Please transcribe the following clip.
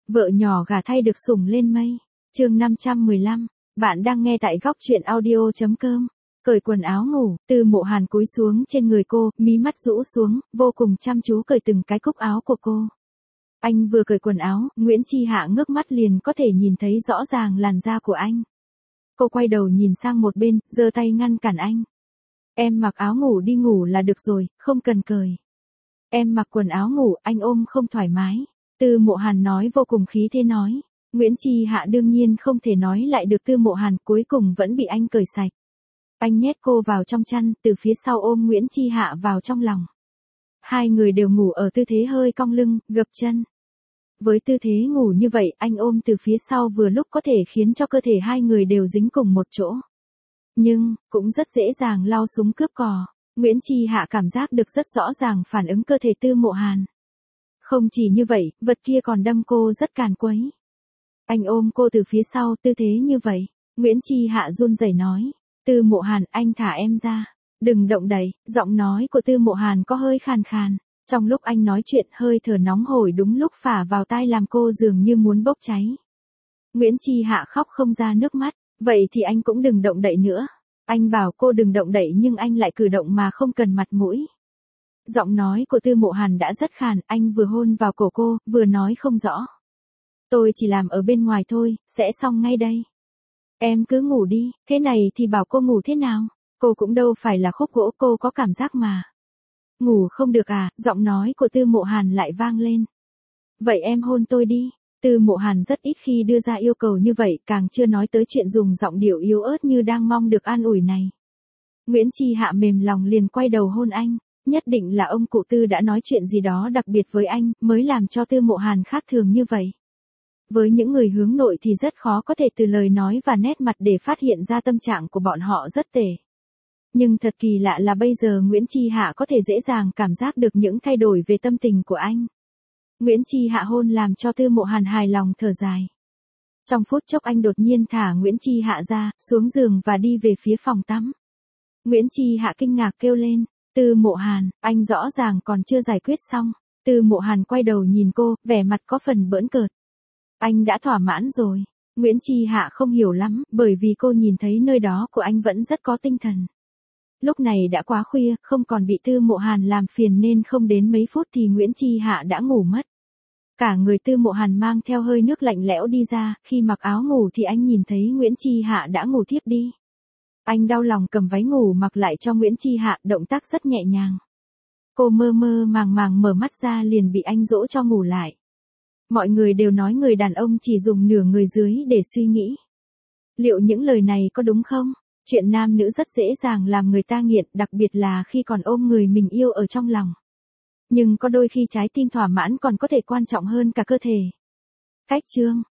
Vợ nhỏ gả thay được sủng lên mây. Chương 515. Bạn đang nghe tại góc truyện audio.com. Cởi quần áo ngủ, Tư Mộ Hàn cúi xuống trên người cô, mí mắt rũ xuống, vô cùng chăm chú cởi từng cái cúc áo của cô. Anh vừa cởi quần áo, Nguyễn Chi Hạ ngước mắt liền có thể nhìn thấy rõ ràng làn da của anh. Cô quay đầu nhìn sang một bên, giơ tay ngăn cản anh. Em mặc áo ngủ đi ngủ là được rồi, không cần cởi. Em mặc quần áo ngủ, anh ôm không thoải mái. Tư Mộ Hàn nói vô cùng khí thế nói. Nguyễn Chi Hạ đương nhiên không thể nói lại được Tư Mộ Hàn, cuối cùng vẫn bị anh cởi sạch. Anh nhét cô vào trong chăn, từ phía sau ôm Nguyễn Chi Hạ vào trong lòng. Hai người đều ngủ ở tư thế hơi cong lưng, gập chân. Với tư thế ngủ như vậy, anh ôm từ phía sau vừa lúc có thể khiến cho cơ thể hai người đều dính cùng một chỗ. Nhưng, cũng rất dễ dàng lao súng cướp cò. Nguyễn Chi Hạ cảm giác được rất rõ ràng phản ứng cơ thể Tư Mộ Hàn. Không chỉ như vậy, vật kia còn đâm cô rất càn quấy. Anh ôm cô từ phía sau, tư thế như vậy. Nguyễn Chi Hạ run rẩy nói. Tư Mộ Hàn, anh thả em ra. Đừng động đậy. Giọng nói của Tư Mộ Hàn có hơi khàn khàn. Trong lúc anh nói chuyện, hơi thở nóng hổi đúng lúc phả vào tai làm cô dường như muốn bốc cháy. Nguyễn Chi Hạ khóc không ra nước mắt. Vậy thì anh cũng đừng động đậy nữa. Anh bảo cô đừng động đậy nhưng anh lại cử động mà không cần mặt mũi. Giọng nói của Tư Mộ Hàn đã rất khàn, anh vừa hôn vào cổ cô, vừa nói không rõ. Tôi chỉ làm ở bên ngoài thôi, sẽ xong ngay đây. Em cứ ngủ đi, thế này thì bảo cô ngủ thế nào? Cô cũng đâu phải là khúc gỗ, cô có cảm giác mà. Ngủ không được à? Giọng nói của Tư Mộ Hàn lại vang lên. Vậy em hôn tôi đi. Tư Mộ Hàn rất ít khi đưa ra yêu cầu như vậy, càng chưa nói tới chuyện dùng giọng điệu yếu ớt như đang mong được an ủi này. Nguyễn Chi Hạ mềm lòng liền quay đầu hôn anh. Nhất định là ông cụ Tư đã nói chuyện gì đó đặc biệt với anh, mới làm cho Tư Mộ Hàn khác thường như vậy. Với những người hướng nội thì rất khó có thể từ lời nói và nét mặt để phát hiện ra tâm trạng của bọn họ rất tệ. Nhưng thật kỳ lạ là bây giờ Nguyễn Chi Hạ có thể dễ dàng cảm giác được những thay đổi về tâm tình của anh. Nguyễn Chi Hạ hôn làm cho Tư Mộ Hàn hài lòng thở dài. Trong phút chốc anh đột nhiên thả Nguyễn Chi Hạ ra, xuống giường và đi về phía phòng tắm. Nguyễn Chi Hạ kinh ngạc kêu lên. Tư Mộ Hàn, anh rõ ràng còn chưa giải quyết xong. Tư Mộ Hàn quay đầu nhìn cô, vẻ mặt có phần bỡn cợt. Anh đã thỏa mãn rồi. Nguyễn Chi Hạ không hiểu lắm, bởi vì cô nhìn thấy nơi đó của anh vẫn rất có tinh thần. Lúc này đã quá khuya, không còn bị Tư Mộ Hàn làm phiền nên không đến mấy phút thì Nguyễn Chi Hạ đã ngủ mất. Cả người Tư Mộ Hàn mang theo hơi nước lạnh lẽo đi ra, khi mặc áo ngủ thì anh nhìn thấy Nguyễn Chi Hạ đã ngủ thiếp đi. Anh đau lòng cầm váy ngủ mặc lại cho Nguyễn Chi Hạ, động tác rất nhẹ nhàng. Cô mơ mơ màng màng mở mắt ra liền bị anh dỗ cho ngủ lại. Mọi người đều nói người đàn ông chỉ dùng nửa người dưới để suy nghĩ. Liệu những lời này có đúng không? Chuyện nam nữ rất dễ dàng làm người ta nghiện, đặc biệt là khi còn ôm người mình yêu ở trong lòng. Nhưng có đôi khi trái tim thỏa mãn còn có thể quan trọng hơn cả cơ thể. Cách chương